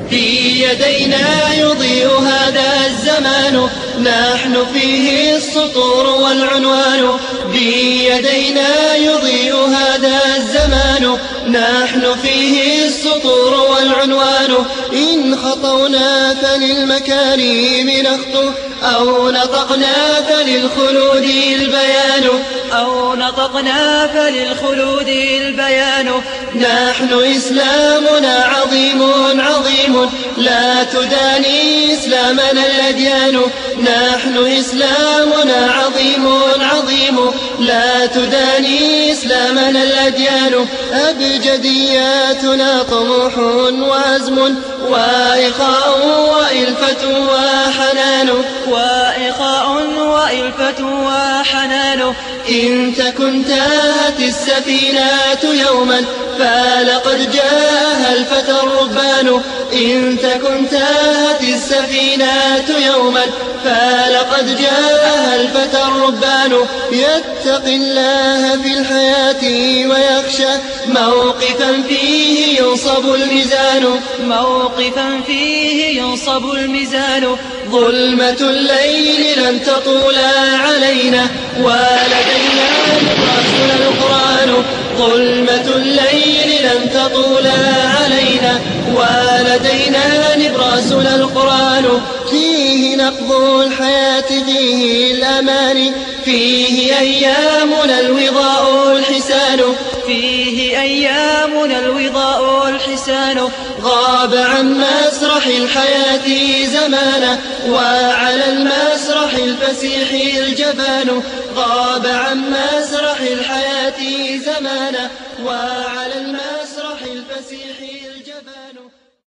في يدينا يضيء هذا الزمان، نحن فيه السطور والعنوان. بيدينا يضيء هذا الزمان، نحن فيه السطور والعنوان. إن خطونا فللمكارم نخطو، أو نطقنا فللخلود البيان، أو نطقنا فللخلود البيان. نحن إسلامنا عظيم عظيم، لا تداني إسلامنا الأديان. نحن إسلامنا عظيم عظيم، لا تداني إسلامنا الأديان. أبجدياتنا طموح وعزم، وإخاء وإلفة وحنان، وإخاء وإلفة وحنان. إن تكن تاهت السفينة يوما، فلقد جاءها الفتى الربان. إن تكن تاهت السفينة يوما، فلقد جاءها الفتى الربان. يتقي الله في الحياة ويخشى موقفا فيه ينصب الميزان، موقفا فيه ينصب الميزان. ظلمة الليل لن تطول علينا، ولدينا نبراسنا القرآن. ظلمة الليل لن تطول علينا، ولدينا نبراسنا القرآن. فيه نقض الحياة، فيه الأمان، فيه أيامنا الوضاء الحسان، فيه أيامنا الوضاء الحسان. غاب عن مسرح الحياة زمانا، وعلى المسرح الفسيح الجبان. غاب عن مسرح الحياة زمانا، وعلى المسرح الفسيح الجبان.